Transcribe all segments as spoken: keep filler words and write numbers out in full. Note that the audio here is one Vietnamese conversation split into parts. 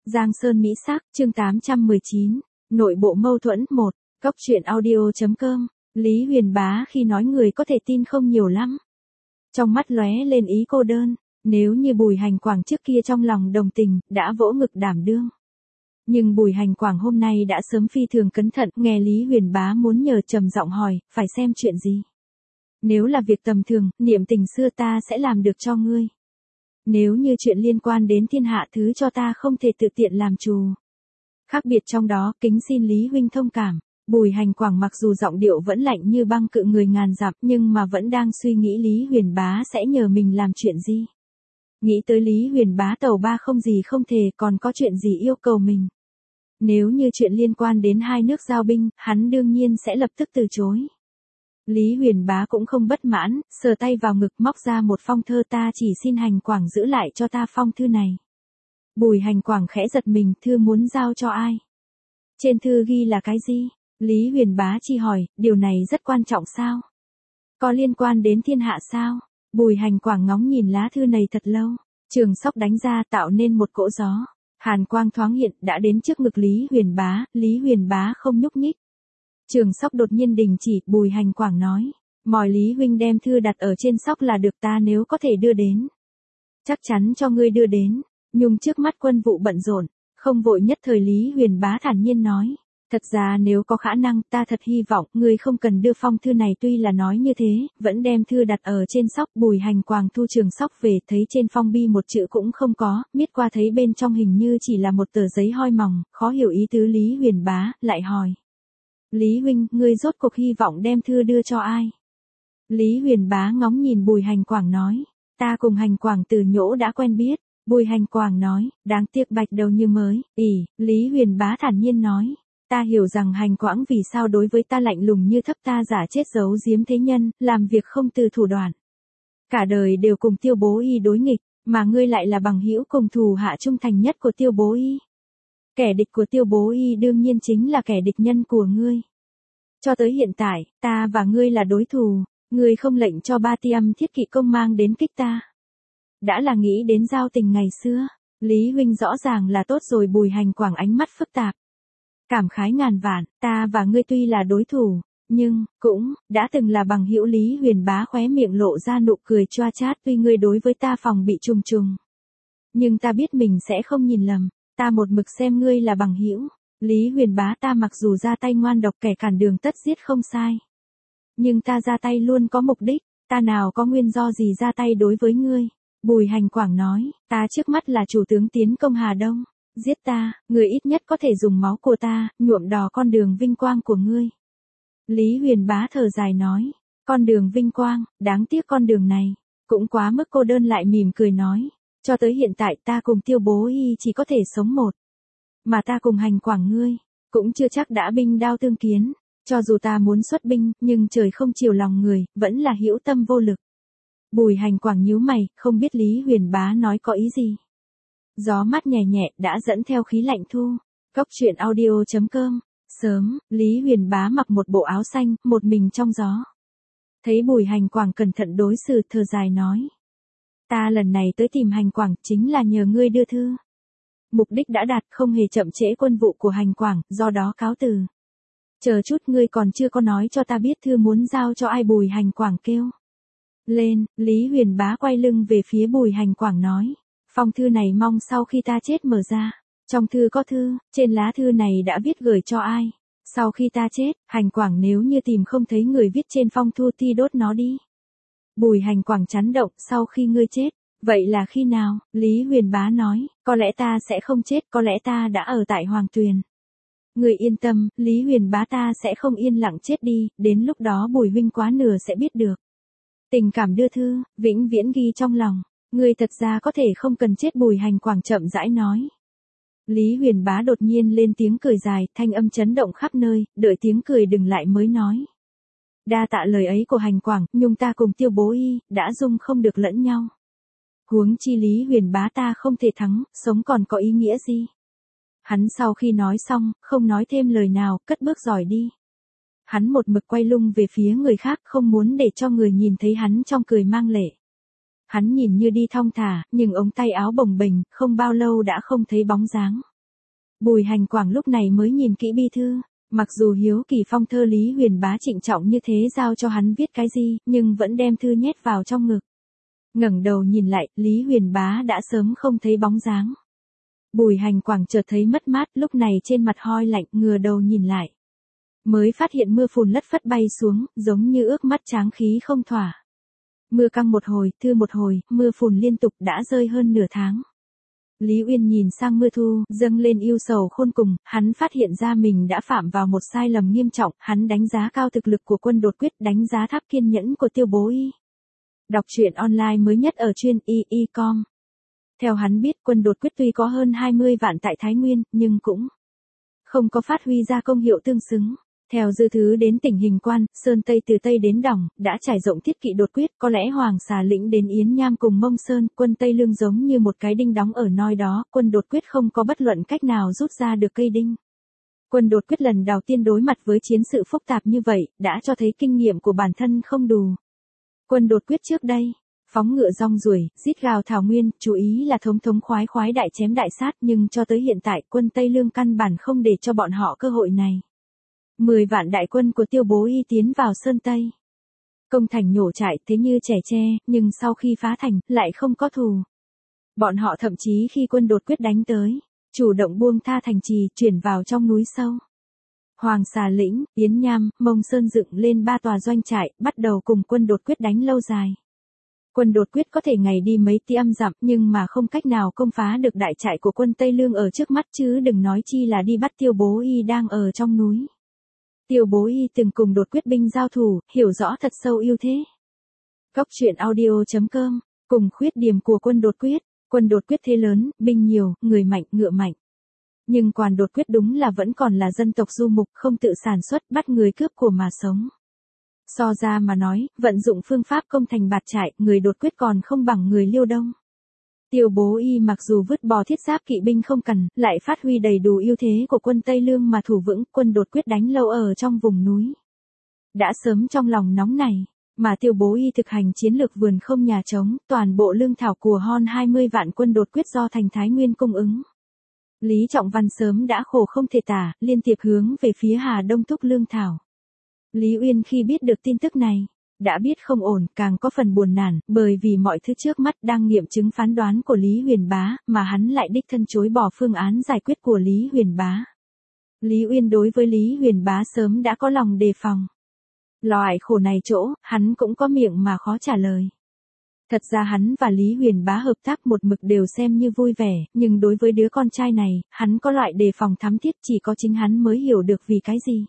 Giang Sơn Mỹ Sắc, chương tám trăm mười chín, nội bộ mâu thuẫn một, Cốc truyện audio.com, Lý Huyền Bá khi nói người có thể tin không nhiều lắm. Trong mắt lóe lên ý cô đơn, nếu như Bùi Hành Quảng trước kia trong lòng đồng tình, đã vỗ ngực đảm đương. Nhưng Bùi Hành Quảng hôm nay đã sớm phi thường cẩn thận, nghe Lý Huyền Bá muốn nhờ trầm giọng hỏi, phải xem chuyện gì. Nếu là việc tầm thường, niệm tình xưa ta sẽ làm được cho ngươi. Nếu như chuyện liên quan đến thiên hạ thứ cho ta không thể tự tiện làm chủ. Khác biệt trong đó, kính xin Lý huynh thông cảm. Bùi Hành Quảng mặc dù giọng điệu vẫn lạnh như băng cự người ngàn dặm, nhưng mà vẫn đang suy nghĩ Lý Huyền Bá sẽ nhờ mình làm chuyện gì. Nghĩ tới Lý Huyền Bá tàu ba không gì không thể, còn có chuyện gì yêu cầu mình. Nếu như chuyện liên quan đến hai nước giao binh, hắn đương nhiên sẽ lập tức từ chối. Lý Huyền Bá cũng không bất mãn, sờ tay vào ngực móc ra một phong thơ, ta chỉ xin Hành Quảng giữ lại cho ta phong thư này. Bùi Hành Quảng khẽ giật mình, thư muốn giao cho ai? Trên thư ghi là cái gì? Lý Huyền Bá chi hỏi, điều này rất quan trọng sao? Có liên quan đến thiên hạ sao? Bùi Hành Quảng ngóng nhìn lá thư này thật lâu, trường sóc đánh ra tạo nên một cỗ gió. Hàn quang thoáng hiện, đã đến trước ngực Lý Huyền Bá, Lý Huyền Bá không nhúc nhích. Trường sóc đột nhiên đình chỉ, Bùi Hành Quảng nói, mỏi Lý huynh đem thư đặt ở trên sóc là được, ta nếu có thể đưa đến. Chắc chắn cho ngươi đưa đến, nhưng trước mắt quân vụ bận rộn, không vội nhất thời. Lý Huyền Bá thản nhiên nói, thật ra nếu có khả năng, ta thật hy vọng, ngươi không cần đưa phong thư này. Tuy là nói như thế, vẫn đem thư đặt ở trên sóc. Bùi Hành Quảng thu trường sóc về, thấy trên phong bi một chữ cũng không có, miết qua thấy bên trong hình như chỉ là một tờ giấy hoi mỏng, khó hiểu ý tứ Lý Huyền Bá, lại hỏi. Lý huynh, ngươi rốt cuộc hy vọng đem thư đưa cho ai? Lý Huyền Bá ngóng nhìn Bùi Hành Quảng nói, ta cùng Hành Quảng từ nhỗ đã quen biết. Bùi Hành Quảng nói, đáng tiếc bạch đầu như mới, ỉ, Lý Huyền Bá thản nhiên nói, ta hiểu rằng Hành Quảng vì sao đối với ta lạnh lùng như thấp, ta giả chết giấu giếm thế nhân, làm việc không từ thủ đoạn. Cả đời đều cùng Tiêu Bố Y đối nghịch, mà ngươi lại là bằng hữu cùng thù hạ trung thành nhất của Tiêu Bố Y. Kẻ địch của Tiêu Bố Y đương nhiên chính là kẻ địch nhân của ngươi. Cho tới hiện tại, ta và ngươi là đối thù, ngươi không lệnh cho Ba Tiêm Thiết Kỵ công mang đến kích ta. Đã là nghĩ đến giao tình ngày xưa, Lý huynh rõ ràng là tốt rồi. Bùi Hành Quảng ánh mắt phức tạp. Cảm khái ngàn vạn, ta và ngươi tuy là đối thủ, nhưng, cũng, đã từng là bằng hữu. Lý Huyền Bá khóe miệng lộ ra nụ cười choa chát, tuy ngươi đối với ta phòng bị trùng trùng. Nhưng ta biết mình sẽ không nhìn lầm. Ta một mực xem ngươi là bằng hữu. Lý Huyền Bá, ta mặc dù ra tay ngoan độc, kẻ cản đường tất giết không sai. Nhưng ta ra tay luôn có mục đích, ta nào có nguyên do gì ra tay đối với ngươi. Bùi Hành Quảng nói, ta trước mắt là chủ tướng tiến công Hà Đông. Giết ta, ngươi ít nhất có thể dùng máu của ta, nhuộm đỏ con đường vinh quang của ngươi. Lý Huyền Bá thở dài nói, con đường vinh quang, đáng tiếc con đường này, cũng quá mức cô đơn. Lại mỉm cười nói. Cho tới hiện tại ta cùng Tiêu Bố Y chỉ có thể sống một. Mà ta cùng Hành Quảng ngươi, cũng chưa chắc đã binh đao tương kiến. Cho dù ta muốn xuất binh, nhưng trời không chiều lòng người, vẫn là hữu tâm vô lực. Bùi Hành Quảng nhíu mày, không biết Lý Huyền Bá nói có ý gì. Gió mát nhẹ nhẹ, đã dẫn theo khí lạnh thu. Cốc truyện audio.com. Sớm, Lý Huyền Bá mặc một bộ áo xanh, một mình trong gió. Thấy Bùi Hành Quảng cẩn thận đối xử, thở dài nói. Ta lần này tới tìm Hành Quảng chính là nhờ ngươi đưa thư. Mục đích đã đạt, không hề chậm trễ quân vụ của Hành Quảng, do đó cáo từ. Chờ chút, ngươi còn chưa có nói cho ta biết thư muốn giao cho ai. Bùi Hành Quảng kêu lên. Lý Huyền Bá quay lưng về phía Bùi Hành Quảng nói, phong thư này mong sau khi ta chết mở ra. Trong thư có thư, trên lá thư này đã viết gửi cho ai. Sau khi ta chết, Hành Quảng nếu như tìm không thấy người viết trên phong thư thì đốt nó đi. Bùi Hành Quảng chấn động, sau khi ngươi chết, vậy là khi nào? Lý Huyền Bá nói, có lẽ ta sẽ không chết, có lẽ ta đã ở tại Hoàng Tuyền. Ngươi yên tâm, Lý Huyền Bá, ta sẽ không yên lặng chết đi, đến lúc đó Bùi huynh quá nửa sẽ biết được. Tình cảm đưa thư, vĩnh viễn ghi trong lòng, ngươi thật ra có thể không cần chết. Bùi Hành Quảng chậm rãi nói. Lý Huyền Bá đột nhiên lên tiếng cười dài, thanh âm chấn động khắp nơi, đợi tiếng cười đừng lại mới nói. Đa tạ lời ấy của Hành Quảng, nhưng ta cùng Tiêu Bố Y, đã dung không được lẫn nhau. Huống chi Lý Huyền Bá, ta không thể thắng, sống còn có ý nghĩa gì? Hắn sau khi nói xong, không nói thêm lời nào, cất bước rời đi. Hắn một mực quay lưng về phía người khác, không muốn để cho người nhìn thấy hắn trong cười mang lệ. Hắn nhìn như đi thong thả, nhưng ống tay áo bồng bềnh, không bao lâu đã không thấy bóng dáng. Bùi Hành Quảng lúc này mới nhìn kỹ bi thư, mặc dù hiếu kỳ phong thơ Lý Huyền Bá trịnh trọng như thế giao cho hắn viết cái gì, nhưng vẫn đem thư nhét vào trong ngực. Ngẩng đầu nhìn lại, Lý Huyền Bá đã sớm không thấy bóng dáng. Bùi Hành Quảng chợt thấy mất mát, lúc này trên mặt hoi lạnh, ngửa đầu nhìn lại. Mới phát hiện mưa phùn lất phất bay xuống, giống như ước mắt tráng khí không thỏa. Mưa căng một hồi, thư một hồi, mưa phùn liên tục đã rơi hơn nửa tháng. Lý Uyên nhìn sang mưa thu, dâng lên yêu sầu khôn cùng, hắn phát hiện ra mình đã phạm vào một sai lầm nghiêm trọng, hắn đánh giá cao thực lực của Quân Đột Quyết, đánh giá thấp kiên nhẫn của Tiêu Bố Y. Đọc truyện online mới nhất ở chuyên y y chấm com. Theo hắn biết, Quân Đột Quyết tuy có hơn hai mươi vạn tại Thái Nguyên, nhưng cũng không có phát huy ra công hiệu tương xứng. Theo dư thứ đến tỉnh Hình Quan, Sơn Tây từ Tây đến Đỏng, đã trải rộng thiết kỵ đột quyết, có lẽ Hoàng Xà Lĩnh đến Yến Nham cùng Mông Sơn, quân Tây Lương giống như một cái đinh đóng ở nơi đó, quân đột quyết không có bất luận cách nào rút ra được cây đinh. Quân đột quyết lần đầu tiên đối mặt với chiến sự phức tạp như vậy, đã cho thấy kinh nghiệm của bản thân không đủ. Quân đột quyết trước đây, phóng ngựa rong ruổi, rít gào thảo nguyên, chú ý là thống thống khoái khoái đại chém đại sát, nhưng cho tới hiện tại quân Tây Lương căn bản không để cho bọn họ cơ hội này. Mười vạn đại quân của Tiêu Bố Y tiến vào Sơn Tây. Công thành nhổ trại thế như trẻ tre, nhưng sau khi phá thành, lại không có thù. Bọn họ thậm chí khi quân đột quyết đánh tới, chủ động buông tha thành trì, chuyển vào trong núi sâu. Hoàng Xà Lĩnh, Yến Nham, Mông Sơn dựng lên ba tòa doanh trại, bắt đầu cùng quân đột quyết đánh lâu dài. Quân đột quyết có thể ngày đi mấy ti âm dặm, nhưng mà không cách nào công phá được đại trại của quân Tây Lương ở trước mắt, chứ đừng nói chi là đi bắt Tiêu Bố Y đang ở trong núi. Tiêu Bố Y từng cùng đột quyết binh giao thủ, hiểu rõ thật sâu ưu thế. Góc truyện audio chấm com, cùng khuyết điểm của quân đột quyết, quân đột quyết thế lớn, binh nhiều, người mạnh, ngựa mạnh. Nhưng quan đột quyết đúng là vẫn còn là dân tộc du mục, không tự sản xuất, bắt người cướp của mà sống. So ra mà nói, vận dụng phương pháp công thành bạt trại, người đột quyết còn không bằng người Liêu Đông. Tiêu Bố Y mặc dù vứt bỏ thiết giáp kỵ binh không cần, lại phát huy đầy đủ ưu thế của quân Tây Lương mà thủ vững, quân đột quyết đánh lâu ở trong vùng núi. Đã sớm trong lòng nóng này, mà Tiêu Bố Y thực hành chiến lược vườn không nhà trống, toàn bộ lương thảo của hơn hai mươi vạn quân đột quyết do thành Thái Nguyên cung ứng. Lý Trọng Văn sớm đã khổ không thể tả, liên tiếp hướng về phía Hà Đông thúc lương thảo. Lý Uyên khi biết được tin tức này, đã biết không ổn, càng có phần buồn nản, bởi vì mọi thứ trước mắt đang nghiệm chứng phán đoán của Lý Huyền Bá, mà hắn lại đích thân chối bỏ phương án giải quyết của Lý Huyền Bá. Lý Uyên đối với Lý Huyền Bá sớm đã có lòng đề phòng. Loại khổ này chỗ, hắn cũng có miệng mà khó trả lời. Thật ra hắn và Lý Huyền Bá hợp tác một mực đều xem như vui vẻ, nhưng đối với đứa con trai này, hắn có loại đề phòng thắm thiết, chỉ có chính hắn mới hiểu được vì cái gì.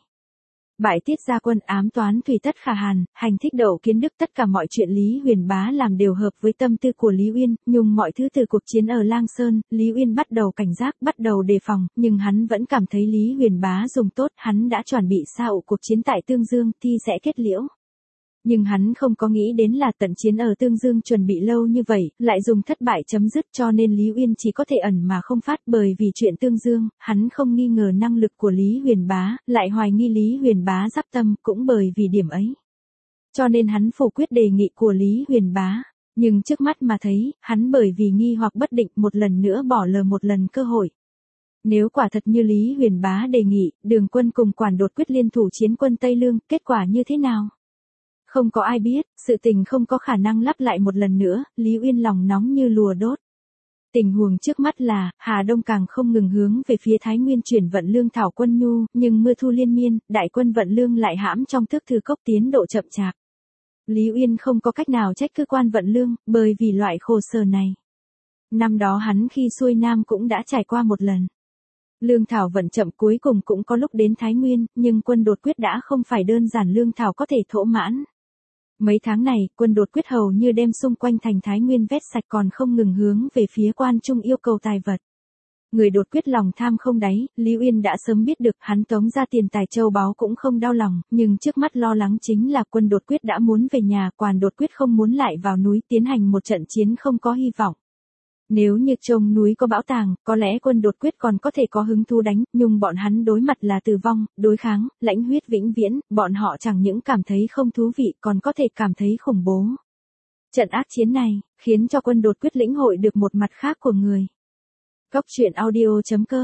Bại tiết gia quân, ám toán thủy tất khả hàn, hành thích đậu kiến đức, tất cả mọi chuyện Lý Huyền Bá làm đều hợp với tâm tư của Lý Uyên, nhưng mọi thứ từ cuộc chiến ở Lang Sơn, Lý Uyên bắt đầu cảnh giác, bắt đầu đề phòng, nhưng hắn vẫn cảm thấy Lý Huyền Bá dùng tốt, hắn đã chuẩn bị sao cuộc chiến tại Tương Dương, thì sẽ kết liễu. Nhưng hắn không có nghĩ đến là tận chiến ở Tương Dương chuẩn bị lâu như vậy, lại dùng thất bại chấm dứt, cho nên Lý Uyên chỉ có thể ẩn mà không phát, bởi vì chuyện Tương Dương, hắn không nghi ngờ năng lực của Lý Huyền Bá, lại hoài nghi Lý Huyền Bá giáp tâm, cũng bởi vì điểm ấy. Cho nên hắn phủ quyết đề nghị của Lý Huyền Bá, nhưng trước mắt mà thấy, hắn bởi vì nghi hoặc bất định một lần nữa bỏ lờ một lần cơ hội. Nếu quả thật như Lý Huyền Bá đề nghị, Đường Quân cùng Quản Đột quyết liên thủ chiến quân Tây Lương, kết quả như thế nào? Không có ai biết, sự tình không có khả năng lặp lại một lần nữa, Lý Uyên lòng nóng như lùa đốt. Tình huống trước mắt là, Hà Đông càng không ngừng hướng về phía Thái Nguyên chuyển vận lương thảo quân nhu, nhưng mưa thu liên miên, đại quân vận lương lại hãm trong thước thư cốc tiến độ chậm chạp. Lý Uyên không có cách nào trách cơ quan vận lương, bởi vì loại khổ sở này. Năm đó hắn khi xuôi Nam cũng đã trải qua một lần. Lương thảo vận chậm cuối cùng cũng có lúc đến Thái Nguyên, nhưng quân đột quyết đã không phải đơn giản lương thảo có thể thỗ mãn. Mấy tháng này, quân đột quyết hầu như đem xung quanh thành Thái Nguyên vét sạch, còn không ngừng hướng về phía quan trung yêu cầu tài vật. Người đột quyết lòng tham không đáy, Lý Uyên đã sớm biết được, hắn tống ra tiền tài châu báu cũng không đau lòng, nhưng trước mắt lo lắng chính là quân đột quyết đã muốn về nhà, quan đột quyết không muốn lại vào núi tiến hành một trận chiến không có hy vọng. Nếu như trông núi có bão tàng, có lẽ quân đột quyết còn có thể có hứng thú đánh, nhưng bọn hắn đối mặt là tử vong, đối kháng, lãnh huyết vĩnh viễn, bọn họ chẳng những cảm thấy không thú vị, còn có thể cảm thấy khủng bố. Trận ác chiến này, khiến cho quân đột quyết lĩnh hội được một mặt khác của người. Góc truyện audio chấm com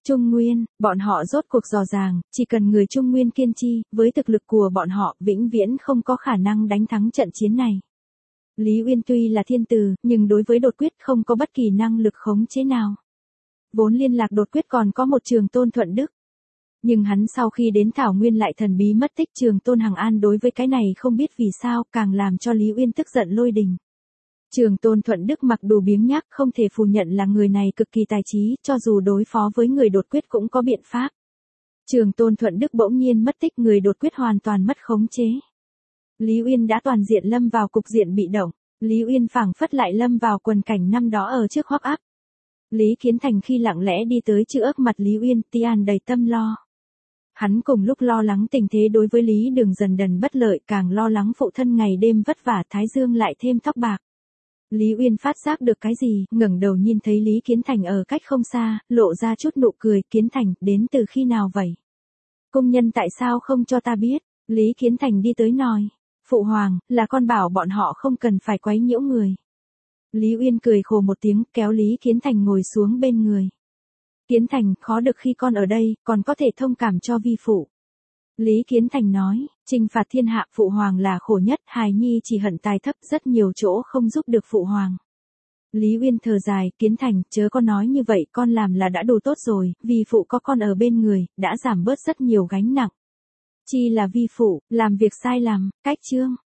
Trung Nguyên, bọn họ rốt cuộc dò dàng, chỉ cần người Trung Nguyên kiên trì, với thực lực của bọn họ, vĩnh viễn không có khả năng đánh thắng trận chiến này. Lý Uyên tuy là thiên tử, nhưng đối với đột quyết không có bất kỳ năng lực khống chế nào. Vốn liên lạc đột quyết còn có một Trường Tôn Thuận Đức. Nhưng hắn sau khi đến Thảo Nguyên lại thần bí mất tích. Trường Tôn Hằng An đối với cái này không biết vì sao, càng làm cho Lý Uyên tức giận lôi đình. Trường Tôn Thuận Đức mặc dù biếng nhác không thể phủ nhận là người này cực kỳ tài trí, cho dù đối phó với người đột quyết cũng có biện pháp. Trường Tôn Thuận Đức bỗng nhiên mất tích, người đột quyết hoàn toàn mất khống chế. Lý Uyên đã toàn diện lâm vào cục diện bị động. Lý Uyên phảng phất lại lâm vào quần cảnh năm đó ở trước Hoắc Áp. Lý Kiến Thành khi lặng lẽ đi tới chữ ức mặt Lý Uyên, Tian đầy tâm lo. Hắn cùng lúc lo lắng tình thế đối với Lý Đường dần dần bất lợi, càng lo lắng phụ thân ngày đêm vất vả, thái dương lại thêm tóc bạc. Lý Uyên phát giác được cái gì, ngẩng đầu nhìn thấy Lý Kiến Thành ở cách không xa, lộ ra chút nụ cười. Kiến Thành, đến từ khi nào vậy? Cung nhân tại sao không cho ta biết? Lý Kiến Thành đi tới nói. Phụ hoàng, là con bảo bọn họ không cần phải quấy nhiễu người. Lý Uyên cười khổ một tiếng, kéo Lý Kiến Thành ngồi xuống bên người. Kiến Thành, khó được khi con ở đây, còn có thể thông cảm cho vi phụ. Lý Kiến Thành nói, trừng phạt thiên hạ, phụ hoàng là khổ nhất, hài nhi chỉ hận tài thấp, rất nhiều chỗ không giúp được phụ hoàng. Lý Uyên thở dài, Kiến Thành, chớ có nói như vậy, con làm là đã đủ tốt rồi, vì phụ có con ở bên người, đã giảm bớt rất nhiều gánh nặng. Chi là vi phụ, làm việc sai lầm, cách chương.